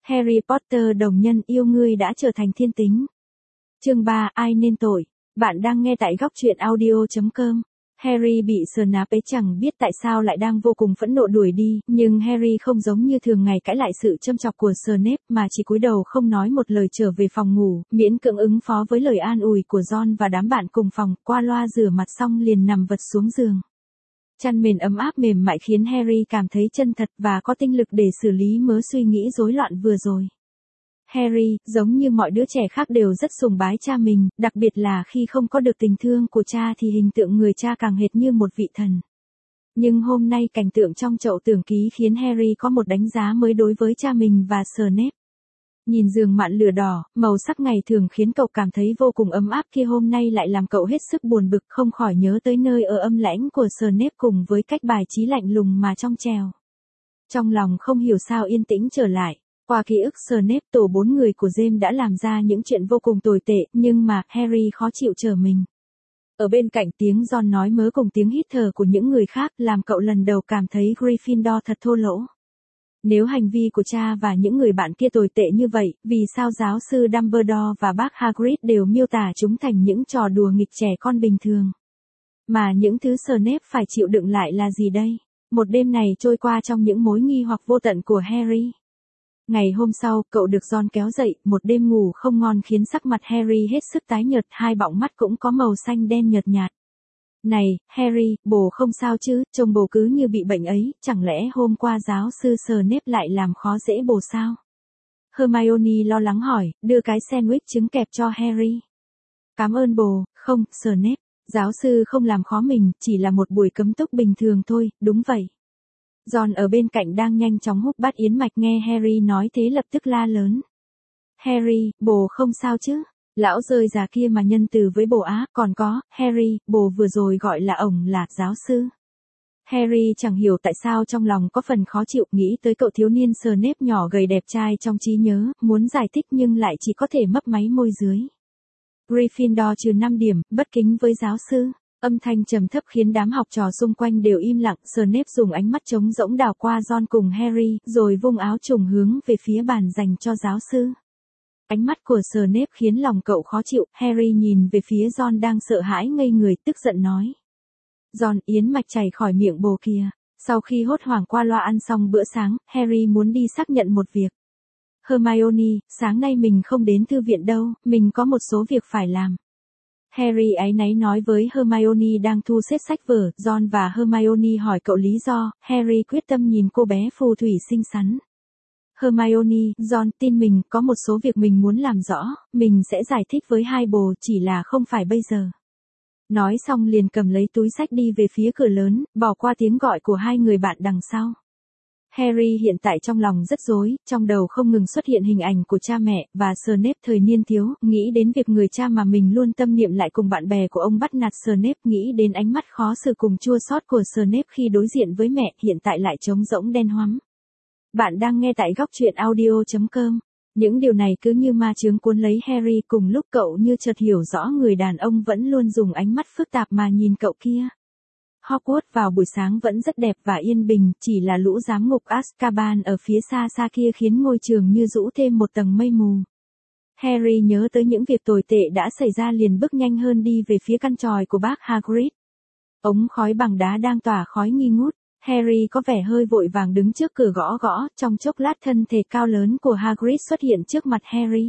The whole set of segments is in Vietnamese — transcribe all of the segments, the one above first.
Harry Potter đồng nhân yêu ngươi đã trở thành thiên tính. Chương 3, ai nên tội? Bạn đang nghe tại góc truyện audio.com. Harry bị Snape chẳng biết tại sao lại đang vô cùng phẫn nộ đuổi đi, nhưng Harry không giống như thường ngày cãi lại sự châm chọc của Snape mà chỉ cúi đầu không nói một lời trở về phòng ngủ, miễn cưỡng ứng phó với lời an ủi của Ron và đám bạn cùng phòng, qua loa rửa mặt xong liền nằm vật xuống giường. Chăn mền ấm áp mềm mại khiến Harry cảm thấy chân thật và có tinh lực để xử lý mớ suy nghĩ rối loạn vừa rồi. Harry, giống như mọi đứa trẻ khác đều rất sùng bái cha mình, đặc biệt là khi không có được tình thương của cha thì hình tượng người cha càng hệt như một vị thần. Nhưng hôm nay cảnh tượng trong chậu tưởng ký khiến Harry có một đánh giá mới đối với cha mình và Snape. Nhìn giường mạn lửa đỏ, màu sắc ngày thường khiến cậu cảm thấy vô cùng ấm áp kia hôm nay lại làm cậu hết sức buồn bực, không khỏi nhớ tới nơi ở âm lãnh của Snape cùng với cách bài trí lạnh lùng mà trong trèo. Trong lòng không hiểu sao yên tĩnh trở lại. Qua ký ức Snape, tổ 4 người của James đã làm ra những chuyện vô cùng tồi tệ, nhưng mà Harry khó chịu trở mình. Ở bên cạnh tiếng Ron nói mớ cùng tiếng hít thở của những người khác làm cậu lần đầu cảm thấy Gryffindor thật thô lỗ. Nếu hành vi của cha và những người bạn kia tồi tệ như vậy, vì sao giáo sư Dumbledore và bác Hagrid đều miêu tả chúng thành những trò đùa nghịch trẻ con bình thường? Mà những thứ Snape phải chịu đựng lại là gì đây? Một đêm này trôi qua trong những mối nghi hoặc vô tận của Harry. Ngày hôm sau, cậu được Ron kéo dậy, một đêm ngủ không ngon khiến sắc mặt Harry hết sức tái nhợt, hai bọng mắt cũng có màu xanh đen nhợt nhạt. Này, Harry, bồ không sao chứ, trông bồ cứ như bị bệnh ấy, chẳng lẽ hôm qua giáo sư Snape lại làm khó dễ bồ sao? Hermione lo lắng hỏi, đưa cái sandwich trứng kẹp cho Harry. Cảm ơn bồ, không, Snape, giáo sư không làm khó mình, chỉ là một buổi cấm túc bình thường thôi, đúng vậy. Ron ở bên cạnh đang nhanh chóng hút bát yến mạch nghe Harry nói thế lập tức la lớn. Harry, bồ không sao chứ? Lão rơi già kia mà nhân từ với bồ á, còn có, Harry, bồ vừa rồi gọi là ổng là giáo sư. Harry chẳng hiểu tại sao trong lòng có phần khó chịu, nghĩ tới cậu thiếu niên Snape nhỏ gầy đẹp trai trong trí nhớ, muốn giải thích nhưng lại chỉ có thể mấp máy môi dưới. Gryffindor trừ 5 điểm, bất kính với giáo sư. Âm thanh trầm thấp khiến đám học trò xung quanh đều im lặng, Snape dùng ánh mắt trống rỗng đảo qua Ron cùng Harry, rồi vung áo trùng hướng về phía bàn dành cho giáo sư. Ánh mắt của Snape khiến lòng cậu khó chịu, Harry nhìn về phía Ron đang sợ hãi ngây người, tức giận nói. Ron, yến mạch chảy khỏi miệng bồ kìa. Sau khi hốt hoảng qua loa ăn xong bữa sáng, Harry muốn đi xác nhận một việc. Hermione, sáng nay mình không đến thư viện đâu, mình có một số việc phải làm. Harry áy náy nói với Hermione đang thu xếp sách vở, Ron và Hermione hỏi cậu lý do, Harry quyết tâm nhìn cô bé phù thủy xinh xắn. Hermione, Ron tin mình, có một số việc mình muốn làm rõ, mình sẽ giải thích với hai bồ, chỉ là không phải bây giờ. Nói xong liền cầm lấy túi sách đi về phía cửa lớn, bỏ qua tiếng gọi của hai người bạn đằng sau. Harry hiện tại trong lòng rất rối, trong đầu không ngừng xuất hiện hình ảnh của cha mẹ và Snape thời niên thiếu, nghĩ đến việc người cha mà mình luôn tâm niệm lại cùng bạn bè của ông bắt nạt Snape, nghĩ đến ánh mắt khó xử cùng chua xót của Snape khi đối diện với mẹ, hiện tại lại trống rỗng đen hoắm. Bạn đang nghe tại góc truyện audio.com. Những điều này cứ như ma chướng cuốn lấy Harry, cùng lúc cậu như chợt hiểu rõ người đàn ông vẫn luôn dùng ánh mắt phức tạp mà nhìn cậu kia. Hogwarts vào buổi sáng vẫn rất đẹp và yên bình, chỉ là lũ giám ngục Azkaban ở phía xa xa kia khiến ngôi trường như rũ thêm một tầng mây mù. Harry nhớ tới những việc tồi tệ đã xảy ra liền bước nhanh hơn đi về phía căn tròi của bác Hagrid. Ống khói bằng đá đang tỏa khói nghi ngút. Harry có vẻ hơi vội vàng đứng trước cửa gõ gõ, trong chốc lát thân thể cao lớn của Hagrid xuất hiện trước mặt Harry.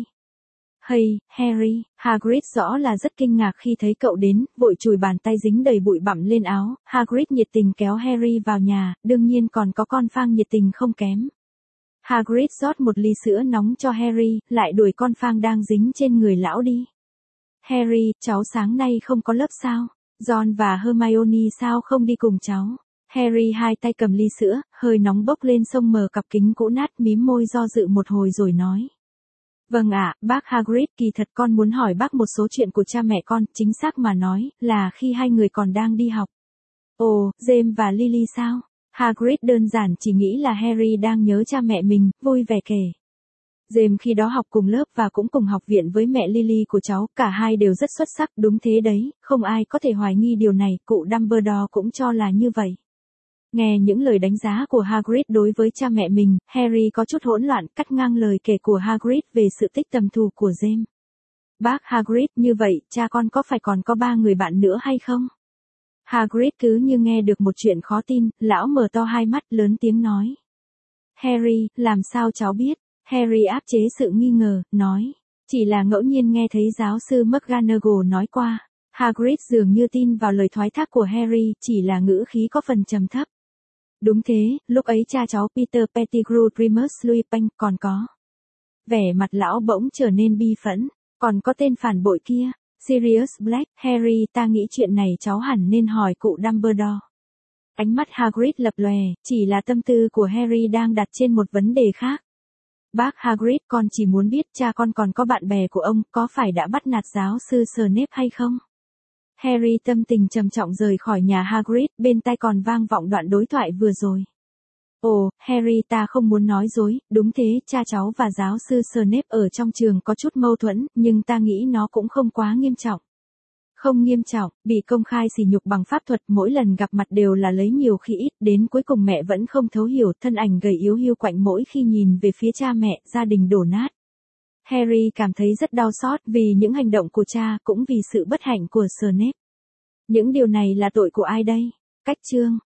Hey, Harry, Hagrid rõ là rất kinh ngạc khi thấy cậu đến, vội chùi bàn tay dính đầy bụi bặm lên áo, Hagrid nhiệt tình kéo Harry vào nhà, đương nhiên còn có con Fang nhiệt tình không kém. Hagrid rót một ly sữa nóng cho Harry, lại đuổi con Fang đang dính trên người lão đi. Harry, cháu sáng nay không có lớp sao? Ron và Hermione sao không đi cùng cháu? Harry hai tay cầm ly sữa, hơi nóng bốc lên xông mờ cặp kính cũ nát, mím môi do dự một hồi rồi nói. Vâng ạ, bác Hagrid, kỳ thật con muốn hỏi bác một số chuyện của cha mẹ con, chính xác mà nói, là khi hai người còn đang đi học. Ồ, James và Lily sao? Hagrid đơn giản chỉ nghĩ là Harry đang nhớ cha mẹ mình, vui vẻ kể. James khi đó học cùng lớp và cũng cùng học viện với mẹ Lily của cháu, cả hai đều rất xuất sắc, đúng thế đấy, không ai có thể hoài nghi điều này, cụ Dumbledore cũng cho là như vậy. Nghe những lời đánh giá của Hagrid đối với cha mẹ mình, Harry có chút hỗn loạn cắt ngang lời kể của Hagrid về sự tích tầm thù của James. Bác Hagrid, như vậy, cha con có phải còn có 3 người bạn nữa hay không? Hagrid cứ như nghe được một chuyện khó tin, lão mở to hai mắt lớn tiếng nói. Harry, làm sao cháu biết? Harry áp chế sự nghi ngờ, nói. Chỉ là ngẫu nhiên nghe thấy giáo sư McGonagall nói qua. Hagrid dường như tin vào lời thoái thác của Harry, chỉ là ngữ khí có phần trầm thấp. Đúng thế, lúc ấy cha cháu Peter Pettigrew Remus Lupin còn có. Vẻ mặt lão bỗng trở nên bi phẫn, còn có tên phản bội kia, Sirius Black. Harry, ta nghĩ chuyện này cháu hẳn nên hỏi cụ Dumbledore. Ánh mắt Hagrid lập lòe, chỉ là tâm tư của Harry đang đặt trên một vấn đề khác. Bác Hagrid, con chỉ muốn biết cha con còn có bạn bè của ông có phải đã bắt nạt giáo sư Snape hay không? Harry tâm tình trầm trọng rời khỏi nhà Hagrid, bên tai còn vang vọng đoạn đối thoại vừa rồi. Ồ, Harry, ta không muốn nói dối, đúng thế, cha cháu và giáo sư Snape ở trong trường có chút mâu thuẫn, nhưng ta nghĩ nó cũng không quá nghiêm trọng. Không nghiêm trọng, bị công khai sỉ nhục bằng pháp thuật mỗi lần gặp mặt đều là lấy nhiều khi ít, đến cuối cùng mẹ vẫn không thấu hiểu, thân ảnh gầy yếu hiu quạnh mỗi khi nhìn về phía cha mẹ, gia đình đổ nát. Harry cảm thấy rất đau xót vì những hành động của cha, cũng vì sự bất hạnh của Snape. Những điều này là tội của ai đây? Cách chương